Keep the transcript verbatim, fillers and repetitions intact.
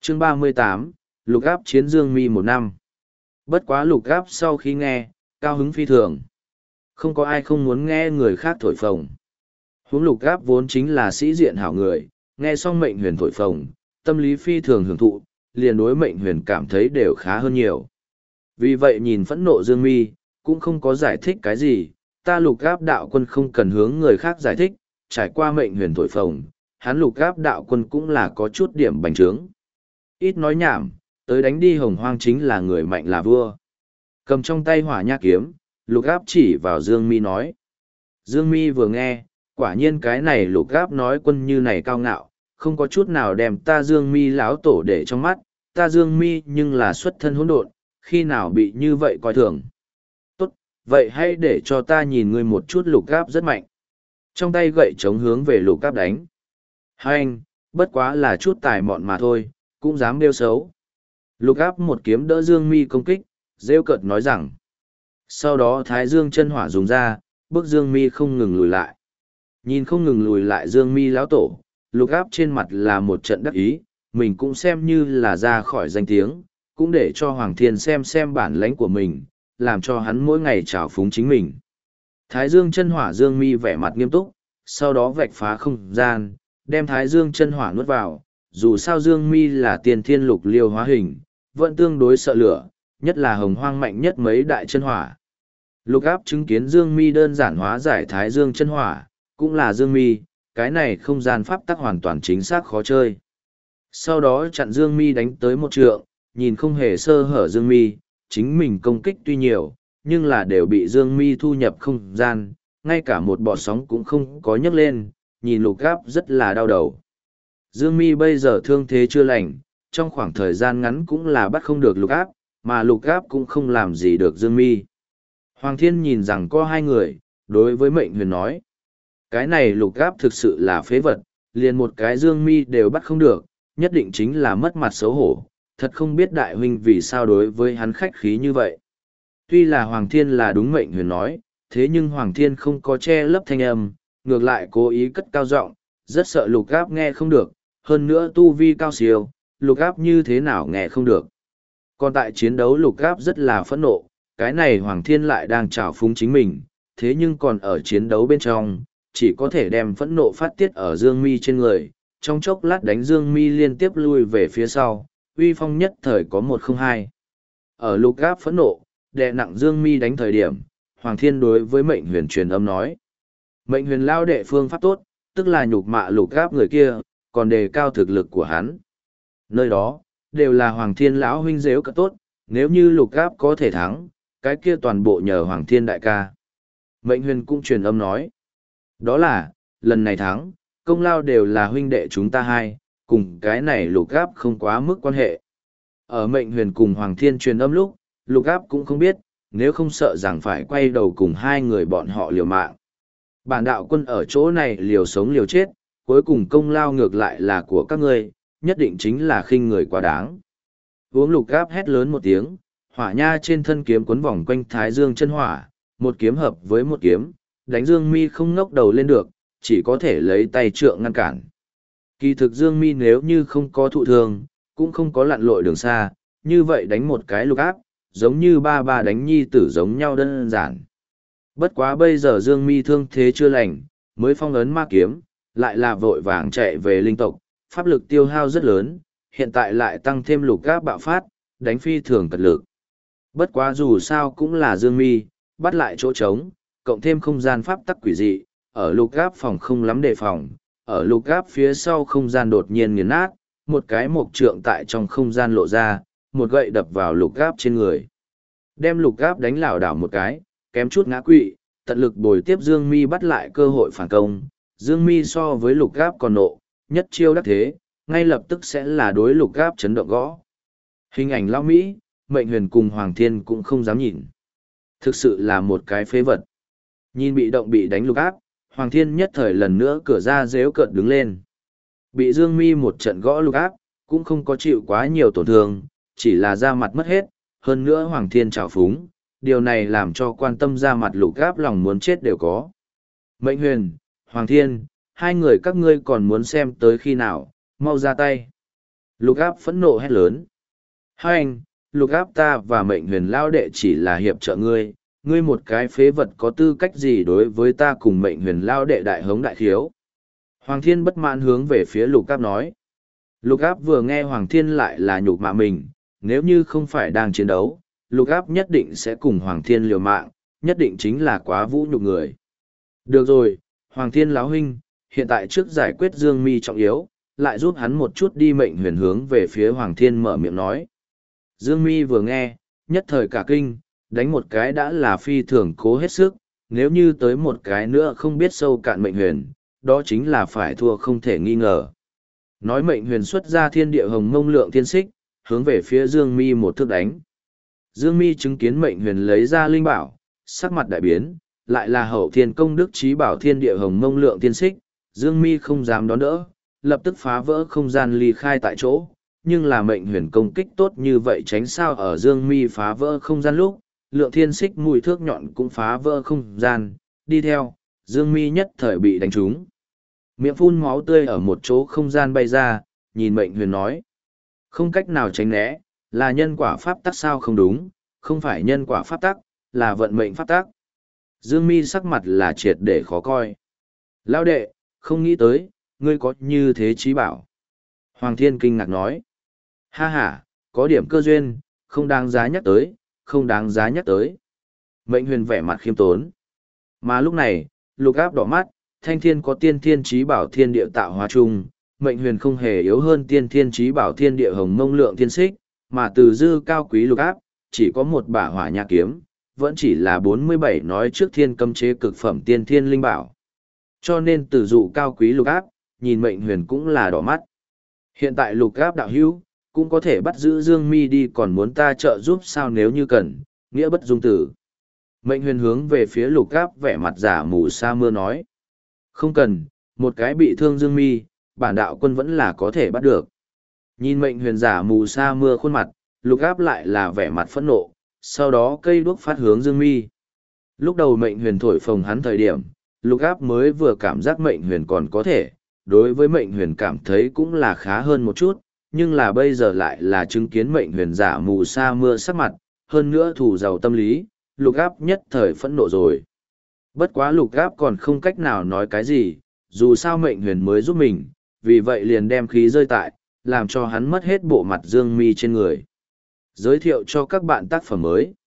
chương ba mươi tám, lục áp chiến Dương Mi một năm. Bất quá lục áp sau khi nghe, cao hứng phi thường. Không có ai không muốn nghe người khác thổi phồng. Huống lục áp vốn chính là sĩ diện hảo người, nghe xong mệnh huyền thổi phồng, tâm lý phi thường hưởng thụ, liền đối mệnh huyền cảm thấy đều khá hơn nhiều. Vì vậy nhìn phẫn nộ Dương Mi, cũng không có giải thích cái gì, ta lục áp đạo quân không cần hướng người khác giải thích, trải qua mệnh huyền thổi phồng, hắn lục áp đạo quân cũng là có chút điểm bành trướng. Ít nói nhảm, tới đánh đi hồng hoang chính là người mạnh là vua. Cầm trong tay hỏa nha kiếm, lục áp chỉ vào Dương Mi nói. Dương Mi vừa nghe, quả nhiên cái này lục áp nói quân như này cao ngạo, không có chút nào đem ta Dương Mi láo tổ để trong mắt, ta Dương Mi nhưng là xuất thân hỗn độn, khi nào bị như vậy coi thường. Tốt, vậy hãy để cho ta nhìn ngươi một chút lục áp rất mạnh. Trong tay gậy chống hướng về lục áp đánh. Hai anh, bất quá là chút tài mọn mà thôi, cũng dám đeo xấu. Lục áp một kiếm đỡ Dương Mi công kích, rêu cợt nói rằng. Sau đó Thái Dương chân hỏa dùng ra, bước Dương Mi không ngừng lùi lại. Nhìn không ngừng lùi lại Dương Mi lão tổ, lục áp trên mặt là một trận đắc ý, mình cũng xem như là ra khỏi danh tiếng, cũng để cho Hoàng Thiên xem xem bản lãnh của mình, làm cho hắn mỗi ngày trào phúng chính mình. Thái Dương chân hỏa Dương Mi vẻ mặt nghiêm túc, sau đó vạch phá không gian, đem Thái Dương chân hỏa nuốt vào, dù sao Dương Mi là tiền thiên lục liêu hóa hình, vẫn tương đối sợ lửa, nhất là hồng hoang mạnh nhất mấy đại chân hỏa. Lục áp chứng kiến Dương Mi đơn giản hóa giải Thái Dương chân hỏa, cũng là Dương Mi, cái này không gian pháp tắc hoàn toàn chính xác khó chơi. Sau đó chặn Dương Mi đánh tới một trượng, nhìn không hề sơ hở Dương Mi, chính mình công kích tuy nhiều, nhưng là đều bị Dương Mi thu nhập không gian, ngay cả một bọt sóng cũng không có nhấc lên, nhìn lục áp rất là đau đầu. Dương Mi bây giờ thương thế chưa lành, trong khoảng thời gian ngắn cũng là bắt không được lục áp, mà lục áp cũng không làm gì được Dương Mi. Hoàng Thiên nhìn rằng có hai người, đối với mệnh huyền nói. Cái này lục áp thực sự là phế vật, liền một cái Dương Mi đều bắt không được, nhất định chính là mất mặt xấu hổ, thật không biết đại huynh vì sao đối với hắn khách khí như vậy. Tuy là Hoàng Thiên là đúng mệnh huyền nói, thế nhưng Hoàng Thiên không có che lấp thanh âm, ngược lại cố ý cất cao giọng, rất sợ lục áp nghe không được, hơn nữa tu vi cao siêu, lục áp như thế nào nghe không được. Còn tại chiến đấu lục áp rất là phẫn nộ, cái này Hoàng Thiên lại đang trào phúng chính mình, thế nhưng còn ở chiến đấu bên trong, chỉ có thể đem phẫn nộ phát tiết ở Dương Mi trên người, trong chốc lát đánh Dương Mi liên tiếp lui về phía sau, uy phong nhất thời có một không hai. Ở lục áp phẫn nộ, đè nặng Dương Mi đánh thời điểm, Hoàng Thiên đối với mệnh huyền truyền âm nói. Mệnh huyền lao đệ phương pháp tốt, tức là nhục mạ lục áp người kia, còn đề cao thực lực của hắn. Nơi đó, đều là Hoàng Thiên lão huynh dếu cất tốt, nếu như lục áp có thể thắng, cái kia toàn bộ nhờ Hoàng Thiên đại ca. Mệnh huyền cũng truyền âm nói. Đó là, lần này thắng, công lao đều là huynh đệ chúng ta hai, cùng cái này lục áp không quá mức quan hệ. Ở mệnh huyền cùng Hoàng Thiên truyền âm lúc, lục áp cũng không biết, nếu không sợ rằng phải quay đầu cùng hai người bọn họ liều mạng. Bản đạo quân ở chỗ này liều sống liều chết, cuối cùng công lao ngược lại là của các ngươi, nhất định chính là khinh người quá đáng. Uống lục áp hét lớn một tiếng, hỏa nha trên thân kiếm quấn vòng quanh Thái Dương chân hỏa, một kiếm hợp với một kiếm, đánh Dương Mi không ngóc đầu lên được, chỉ có thể lấy tay trượng ngăn cản. Kỳ thực Dương Mi nếu như không có thụ thương, cũng không có lặn lội đường xa, như vậy đánh một cái lục áp, giống như ba ba đánh nhi tử giống nhau đơn giản. Bất quá bây giờ Dương Mi thương thế chưa lành, mới phong ấn ma kiếm, lại là vội vàng chạy về linh tộc, pháp lực tiêu hao rất lớn, hiện tại lại tăng thêm lục áp bạo phát, đánh phi thường cật lực. Bất quá dù sao cũng là Dương Mi, bắt lại chỗ trống, cộng thêm không gian pháp tắc quỷ dị, ở lục áp phòng không lắm đề phòng, ở lục áp phía sau không gian đột nhiên nghiền nát, một cái mộc trượng tại trong không gian lộ ra, một gậy đập vào lục áp trên người. Đem lục áp đánh lảo đảo một cái, kém chút ngã quỵ, tận lực bồi tiếp Dương Mi bắt lại cơ hội phản công. Dương Mi so với lục áp còn nộ, nhất chiêu đắc thế, ngay lập tức sẽ là đối lục áp chấn động gõ. Hình ảnh lão Mỹ, mệnh huyền cùng Hoàng Thiên cũng không dám nhìn. Thực sự là một cái phế vật. Nhìn bị động bị đánh lục áp, Hoàng Thiên nhất thời lần nữa cửa ra rếu cợt đứng lên. Bị Dương Mi một trận gõ lục áp, cũng không có chịu quá nhiều tổn thương, chỉ là da mặt mất hết, hơn nữa Hoàng Thiên trào phúng, điều này làm cho quan tâm da mặt lục áp lòng muốn chết đều có. Mệnh huyền, Hoàng Thiên, hai người các ngươi còn muốn xem tới khi nào, mau ra tay. Lục áp phẫn nộ hét lớn. Hai anh, lục áp ta và mệnh huyền lao đệ chỉ là hiệp trợ ngươi, ngươi một cái phế vật có tư cách gì đối với ta cùng mệnh huyền lao đệ đại hống đại khiếu. Hoàng thiên bất mãn hướng về phía lục áp nói. Lục áp vừa nghe Hoàng thiên lại là nhục mạ mình, nếu như không phải đang chiến đấu, lục áp nhất định sẽ cùng Hoàng thiên liều mạng, nhất định chính là quá vũ nhục người. Được rồi, Hoàng thiên láo huynh, hiện tại trước giải quyết Dương Mi trọng yếu, lại giúp hắn một chút đi. Mệnh huyền hướng về phía Hoàng thiên mở miệng nói. Dương Mi vừa nghe, nhất thời cả kinh, đánh một cái đã là phi thường cố hết sức, nếu như tới một cái nữa không biết sâu cạn mệnh huyền, đó chính là phải thua không thể nghi ngờ. Nói mệnh huyền xuất ra thiên địa hồng mông lượng thiên xích, hướng về phía Dương Mi một thước đánh. Dương Mi chứng kiến mệnh huyền lấy ra linh bảo, sắc mặt đại biến, lại là hậu thiên công đức trí bảo thiên địa hồng mông lượng thiên xích, Dương Mi không dám đón đỡ, lập tức phá vỡ không gian ly khai tại chỗ. Nhưng là mệnh huyền công kích tốt như vậy tránh sao ở Dương Mi phá vỡ không gian lúc, lượng thiên xích mùi thước nhọn cũng phá vỡ không gian, đi theo, Dương Mi nhất thời bị đánh trúng. Miệng phun máu tươi ở một chỗ không gian bay ra, nhìn mệnh huyền nói. Không cách nào tránh né, là nhân quả pháp tắc sao không đúng, không phải nhân quả pháp tắc, là vận mệnh pháp tắc. Dương Mi sắc mặt là triệt để khó coi. Lão đệ, không nghĩ tới, ngươi có như thế trí bảo. Hoàng thiên kinh ngạc nói. Ha ha, có điểm cơ duyên, không đáng giá nhắc tới, không đáng giá nhắc tới. Mệnh huyền vẻ mặt khiêm tốn. Mà lúc này, lục áp đỏ mắt, thanh thiên có tiên thiên trí bảo thiên địa tạo hóa chung, mệnh huyền không hề yếu hơn tiên thiên trí bảo thiên địa hồng mông lượng thiên xích, mà từ dư cao quý lục áp, chỉ có một bả hỏa nha kiếm, vẫn chỉ là bốn mươi bảy nói trước thiên cấm chế cực phẩm tiên thiên linh bảo. Cho nên từ dụ cao quý lục áp, nhìn mệnh huyền cũng là đỏ mắt. Hiện tại lục áp đạo hữu, cũng có thể bắt giữ Dương Mi đi, còn muốn ta trợ giúp sao nếu như cần, nghĩa bất dung tử. Mệnh huyền hướng về phía lục áp vẻ mặt giả mù sa mưa nói. Không cần, một cái bị thương Dương Mi, bản đạo quân vẫn là có thể bắt được. Nhìn mệnh huyền giả mù sa mưa khuôn mặt, lục áp lại là vẻ mặt phẫn nộ, sau đó cây đuốc phát hướng Dương Mi. Lúc đầu mệnh huyền thổi phồng hắn thời điểm, lục áp mới vừa cảm giác mệnh huyền còn có thể, đối với mệnh huyền cảm thấy cũng là khá hơn một chút, nhưng là bây giờ lại là chứng kiến mệnh huyền giả mù sa mưa sắc mặt, hơn nữa thù giàu tâm lý, lục áp nhất thời phẫn nộ rồi. Bất quá lục áp còn không cách nào nói cái gì, dù sao mệnh huyền mới giúp mình, vì vậy liền đem khí rơi tại, làm cho hắn mất hết bộ mặt Dương Mi trên người. Giới thiệu cho các bạn tác phẩm mới.